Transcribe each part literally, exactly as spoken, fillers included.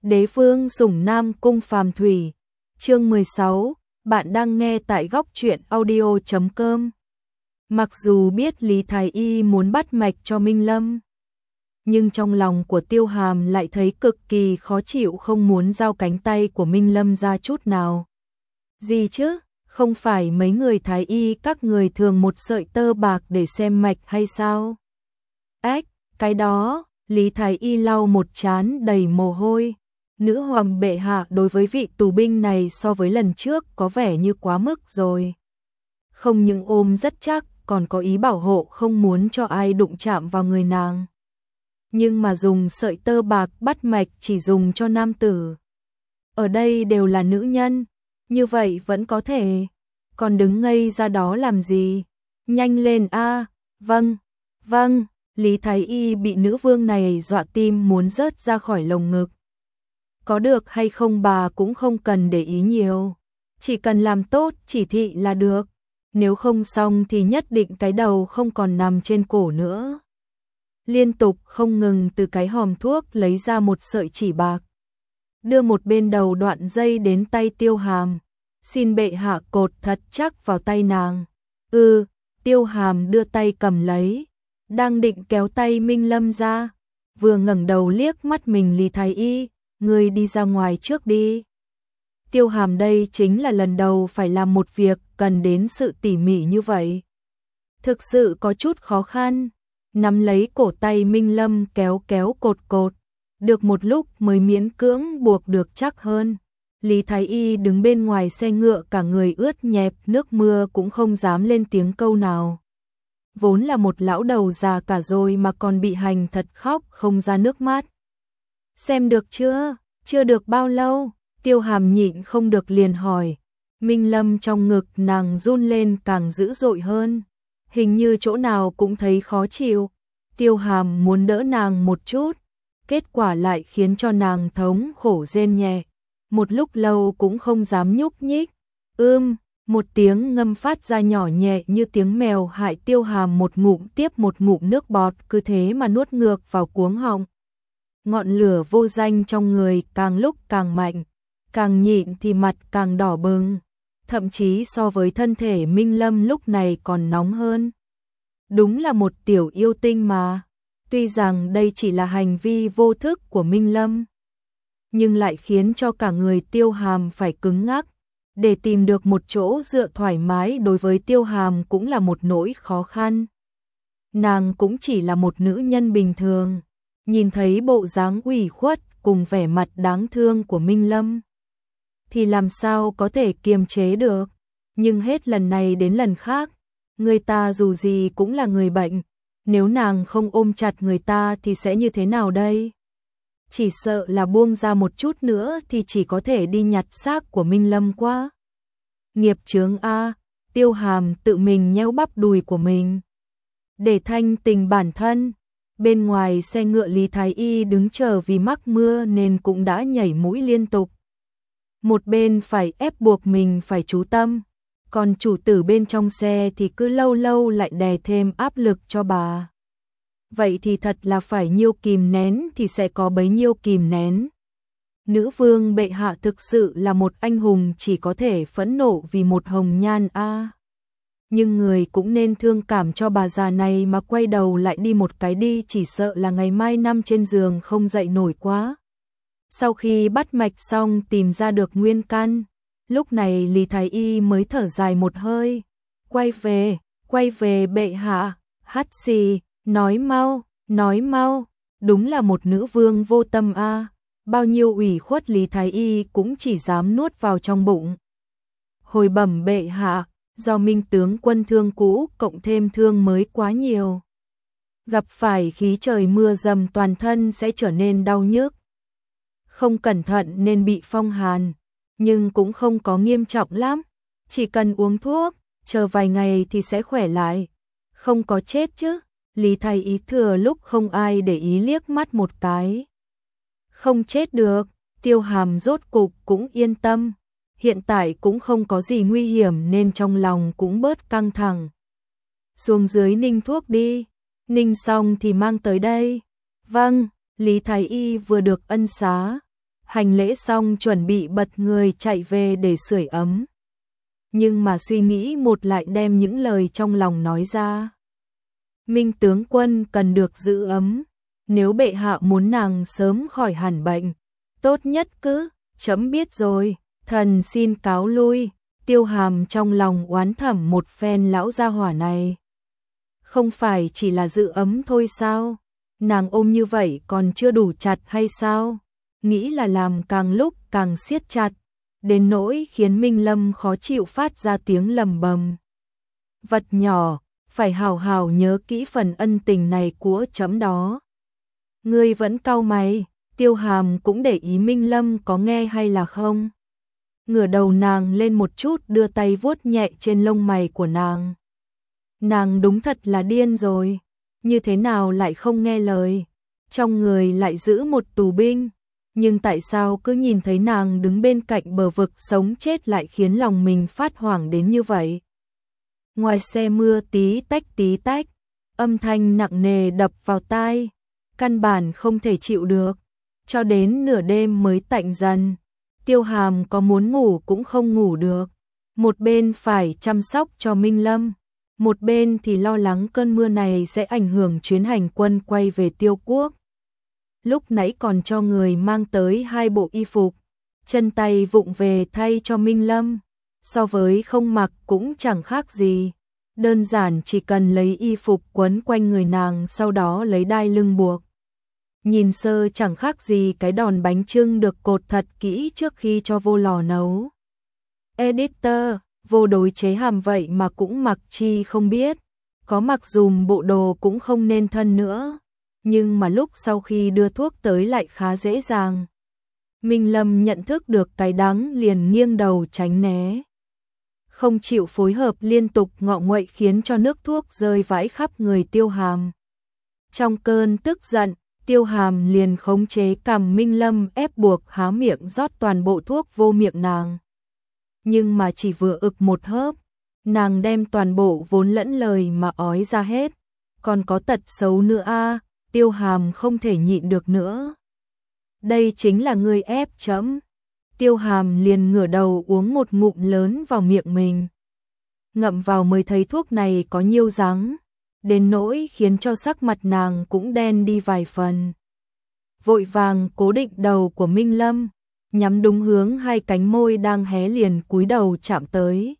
Đế vương sủng Nam Cung Phàm Thủy. Chương mười sáu, bạn đang nghe tại góc truyện audio chấm com. Mặc dù biết Lý Thái Y muốn bắt mạch cho Minh Lâm, nhưng trong lòng của Tiêu Hàm lại thấy cực kỳ khó chịu, không muốn giao cánh tay của Minh Lâm ra chút nào. Gì chứ, không phải mấy người Thái Y các người thường một sợi tơ bạc để xem mạch hay sao? Ếch, cái đó, Lý Thái Y lau một trán đầy mồ hôi. Nữ hoàng bệ hạ đối với vị tù binh này so với lần trước có vẻ như quá mức rồi. Không những ôm rất chắc, còn có ý bảo hộ không muốn cho ai đụng chạm vào người nàng. Nhưng mà dùng sợi tơ bạc bắt mạch chỉ dùng cho nam tử. Ở đây đều là nữ nhân, như vậy vẫn có thể. Còn đứng ngây ra đó làm gì? Nhanh lên a. Vâng, vâng. Lý Thái Y bị nữ vương này dọa tim muốn rớt ra khỏi lồng ngực. Có được hay không bà cũng không cần để ý nhiều, chỉ cần làm tốt chỉ thị là được, nếu không xong thì nhất định cái đầu không còn nằm trên cổ nữa. Liên tục không ngừng từ cái hòm thuốc lấy ra một sợi chỉ bạc, đưa một bên đầu đoạn dây đến tay Tiêu Hàm, xin bệ hạ cột thật chắc vào tay nàng. Ừ, Tiêu Hàm đưa tay cầm lấy, đang định kéo tay Minh Lâm ra, vừa ngẩng đầu liếc mắt mình Lý Thái Y, ngươi đi ra ngoài trước đi. Tiêu Hàm đây chính là lần đầu phải làm một việc cần đến sự tỉ mỉ như vậy. Thực sự có chút khó khăn, nắm lấy cổ tay Minh Lâm kéo kéo cột cột, được một lúc mới miễn cưỡng buộc được chắc hơn. Lý Thái Y đứng bên ngoài xe ngựa cả người ướt nhẹp, nước mưa cũng không dám lên tiếng câu nào. Vốn là một lão đầu già cả rồi mà còn bị hành thật khóc không ra nước mắt. Xem được chưa? Chưa được bao lâu, Tiêu Hàm nhịn không được liền hỏi. Minh Lâm trong ngực nàng run lên càng dữ dội hơn, hình như chỗ nào cũng thấy khó chịu. Tiêu Hàm muốn đỡ nàng một chút, kết quả lại khiến cho nàng thống khổ rên nhẹ, một lúc lâu cũng không dám nhúc nhích. Ưm, một tiếng ngâm phát ra nhỏ nhẹ như tiếng mèo, hại Tiêu Hàm một ngụm tiếp một ngụm nước bọt cứ thế mà nuốt ngược vào cuống họng. Ngọn lửa vô danh trong người càng lúc càng mạnh, càng nhịn thì mặt càng đỏ bừng, thậm chí so với thân thể Minh Lâm lúc này còn nóng hơn. Đúng là một tiểu yêu tinh mà, tuy rằng đây chỉ là hành vi vô thức của Minh Lâm, nhưng lại khiến cho cả người Tiêu Hàm phải cứng ngắc. Để tìm được một chỗ dựa thoải mái đối với Tiêu Hàm cũng là một nỗi khó khăn. Nàng cũng chỉ là một nữ nhân bình thường. Nhìn thấy bộ dáng ủy khuất cùng vẻ mặt đáng thương của Minh Lâm, thì làm sao có thể kiềm chế được. Nhưng hết lần này đến lần khác, người ta dù gì cũng là người bệnh, nếu nàng không ôm chặt người ta thì sẽ như thế nào đây? Chỉ sợ là buông ra một chút nữa thì chỉ có thể đi nhặt xác của Minh Lâm quá. Nghiệp chướng a. Tiêu Hàm tự mình nhéo bắp đùi của mình để thanh tình bản thân. Bên ngoài xe ngựa Lý Thái Y đứng chờ vì mắc mưa nên cũng đã nhảy mũi liên tục. Một bên phải ép buộc mình phải chú tâm, còn chủ tử bên trong xe thì cứ lâu lâu lại đè thêm áp lực cho bà. Vậy thì thật là phải nhiêu kìm nén thì sẽ có bấy nhiêu kìm nén. Nữ vương bệ hạ thực sự là một anh hùng, chỉ có thể phẫn nộ vì một hồng nhan a. À. Nhưng người cũng nên thương cảm cho bà già này mà quay đầu lại đi một cái đi, chỉ sợ là ngày mai nằm trên giường không dậy nổi quá. Sau khi bắt mạch xong tìm ra được nguyên căn, lúc này Lý Thái Y mới thở dài một hơi. Quay về, quay về bệ hạ, hắt xì, nói mau, nói mau, đúng là một nữ vương vô tâm a. À. Bao nhiêu ủy khuất Lý Thái Y cũng chỉ dám nuốt vào trong bụng. Hồi bẩm bệ hạ, do Minh tướng quân thương cũ cộng thêm thương mới quá nhiều. Gặp phải khí trời mưa dầm toàn thân sẽ trở nên đau nhức. Không cẩn thận nên bị phong hàn, nhưng cũng không có nghiêm trọng lắm. Chỉ cần uống thuốc, chờ vài ngày thì sẽ khỏe lại. Không có chết chứ? Lý Thái Y thừa lúc không ai để ý liếc mắt một cái. Không chết được, Tiêu Hàm rốt cục cũng yên tâm. Hiện tại cũng không có gì nguy hiểm nên trong lòng cũng bớt căng thẳng. Xuống dưới ninh thuốc đi, ninh xong thì mang tới đây. Vâng, Lý Thái Y vừa được ân xá, hành lễ xong chuẩn bị bật người chạy về để sưởi ấm. Nhưng mà suy nghĩ một lại đem những lời trong lòng nói ra. Minh tướng quân cần được giữ ấm, nếu bệ hạ muốn nàng sớm khỏi hẳn bệnh, tốt nhất cứ, trẫm biết rồi, thần xin cáo lui. Tiêu Hàm trong lòng oán thẩm một phen lão gia hỏa này. Không phải chỉ là giữ ấm thôi sao? Nàng ôm như vậy còn chưa đủ chặt hay sao? Nghĩ là làm càng lúc càng siết chặt, đến nỗi khiến Minh Lâm khó chịu phát ra tiếng lầm bầm. Vật nhỏ, phải hào hào nhớ kỹ phần ân tình này của trẫm đó. Ngươi vẫn cau mày, Tiêu Hàm cũng để ý Minh Lâm có nghe hay là không. Ngửa đầu nàng lên một chút, đưa tay vuốt nhẹ trên lông mày của nàng. Nàng đúng thật là điên rồi, như thế nào lại không nghe lời, trong người lại giữ một tù binh, nhưng tại sao cứ nhìn thấy nàng đứng bên cạnh bờ vực sống chết lại khiến lòng mình phát hoảng đến như vậy. Ngoài xe mưa tí tách tí tách, âm thanh nặng nề đập vào tai, căn bản không thể chịu được, cho đến nửa đêm mới tạnh dần. Tiêu Hàm có muốn ngủ cũng không ngủ được, một bên phải chăm sóc cho Minh Lâm, một bên thì lo lắng cơn mưa này sẽ ảnh hưởng chuyến hành quân quay về Tiêu Quốc. Lúc nãy còn cho người mang tới hai bộ y phục, chân tay vụng về thay cho Minh Lâm, so với không mặc cũng chẳng khác gì, đơn giản chỉ cần lấy y phục quấn quanh người nàng, sau đó lấy đai lưng buộc. Nhìn sơ chẳng khác gì cái đòn bánh chưng được cột thật kỹ trước khi cho vô lò nấu. Editor, vô đối chế Hàm vậy mà cũng mặc chi không biết, có mặc dùm bộ đồ cũng không nên thân nữa, nhưng mà lúc sau khi đưa thuốc tới lại khá dễ dàng. Minh Lâm nhận thức được cái đắng liền nghiêng đầu tránh né. Không chịu phối hợp, liên tục ngọ nguậy khiến cho nước thuốc rơi vãi khắp người Tiêu Hàm. Trong cơn tức giận, Tiêu Hàm liền khống chế cằm Minh Lâm ép buộc há miệng rót toàn bộ thuốc vô miệng nàng. Nhưng mà chỉ vừa ực một hớp, nàng đem toàn bộ vốn lẫn lời mà ói ra hết. Còn có tật xấu nữa a, à, Tiêu Hàm không thể nhịn được nữa. Đây chính là ngươi ép chấm. Tiêu Hàm liền ngửa đầu uống một ngụm lớn vào miệng mình. Ngậm vào mới thấy thuốc này có nhiêu đắng, đến nỗi khiến cho sắc mặt nàng cũng đen đi vài phần. Vội vàng cố định đầu của Minh Lâm, nhắm đúng hướng hai cánh môi đang hé liền cúi đầu chạm tới.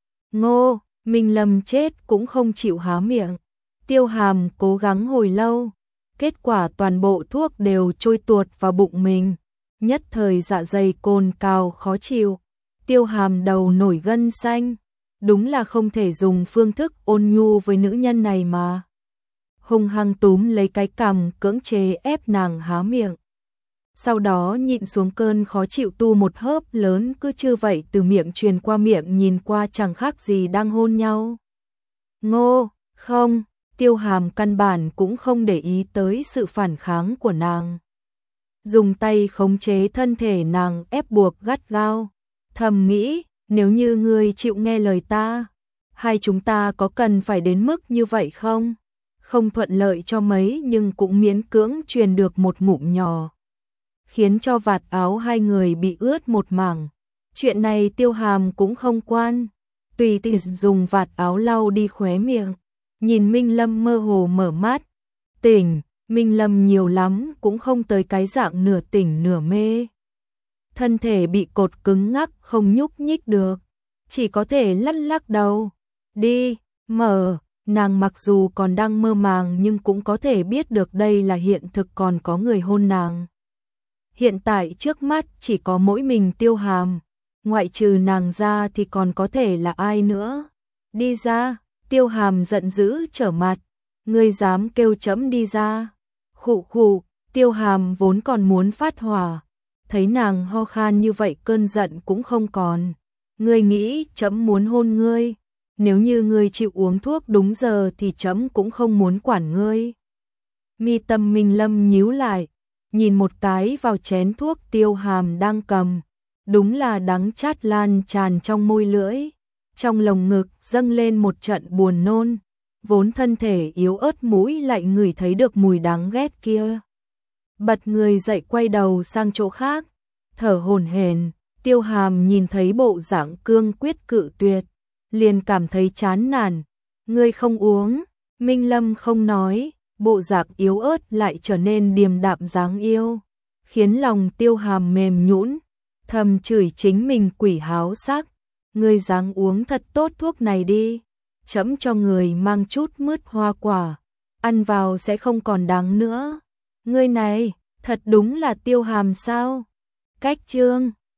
Ngô, Minh Lâm chết cũng không chịu há miệng. Tiêu Hàm cố gắng hồi lâu, kết quả toàn bộ thuốc đều trôi tuột vào bụng mình, nhất thời dạ dày cồn cào khó chịu. Tiêu Hàm đầu nổi gân xanh, đúng là không thể dùng phương thức ôn nhu với nữ nhân này mà. Hung hăng túm lấy cái cằm cưỡng chế ép nàng há miệng. Sau đó nhịn xuống cơn khó chịu, tu một hớp lớn cứ chưa vậy từ miệng truyền qua miệng, nhìn qua chẳng khác gì đang hôn nhau. Ngô, không, Tiêu Hàm căn bản cũng không để ý tới sự phản kháng của nàng. Dùng tay khống chế thân thể nàng ép buộc gắt gao, thầm nghĩ, nếu như ngươi chịu nghe lời ta, hai chúng ta có cần phải đến mức như vậy không? Không thuận lợi cho mấy nhưng cũng miễn cưỡng truyền được một ngụm nhỏ, khiến cho vạt áo hai người bị ướt một mảng. Chuyện này Tiêu Hàm cũng không quan, tùy tiện dùng vạt áo lau đi khóe miệng, nhìn Minh Lâm mơ hồ mở mắt. Tỉnh, Minh Lâm nhiều lắm cũng không tới cái dạng nửa tỉnh nửa mê. Thân thể bị cột cứng ngắc không nhúc nhích được, chỉ có thể lắc lắc đầu. Đi, mở, nàng mặc dù còn đang mơ màng nhưng cũng có thể biết được đây là hiện thực, còn có người hôn nàng. Hiện tại trước mắt chỉ có mỗi mình Tiêu Hàm, ngoại trừ nàng ra thì còn có thể là ai nữa. Đi ra, Tiêu Hàm giận dữ trở mặt, ngươi dám kêu trẫm đi ra. Khụ khụ, Tiêu Hàm vốn còn muốn phát hỏa, thấy nàng ho khan như vậy cơn giận cũng không còn. Ngươi nghĩ trẫm muốn hôn ngươi, nếu như ngươi chịu uống thuốc đúng giờ thì trẫm cũng không muốn quản ngươi. Mi tâm Minh Lâm nhíu lại, nhìn một cái vào chén thuốc Tiêu Hàm đang cầm, đúng là đắng chát lan tràn trong môi lưỡi, trong lồng ngực dâng lên một trận buồn nôn, vốn thân thể yếu ớt mũi lại ngửi thấy được mùi đáng ghét kia. Bật người dậy quay đầu sang chỗ khác, thở hổn hển. Tiêu Hàm nhìn thấy bộ dạng cương quyết cự tuyệt, liền cảm thấy chán nản. Ngươi không uống, Minh Lâm không nói, bộ dạng yếu ớt lại trở nên điềm đạm dáng yêu, khiến lòng Tiêu Hàm mềm nhũn, thầm chửi chính mình quỷ háo sắc. Ngươi dáng uống thật tốt thuốc này đi, chẫm cho người mang chút mứt hoa quả, ăn vào sẽ không còn đắng nữa. Ngươi này, thật đúng là Tiêu Hàm sao? Cách chương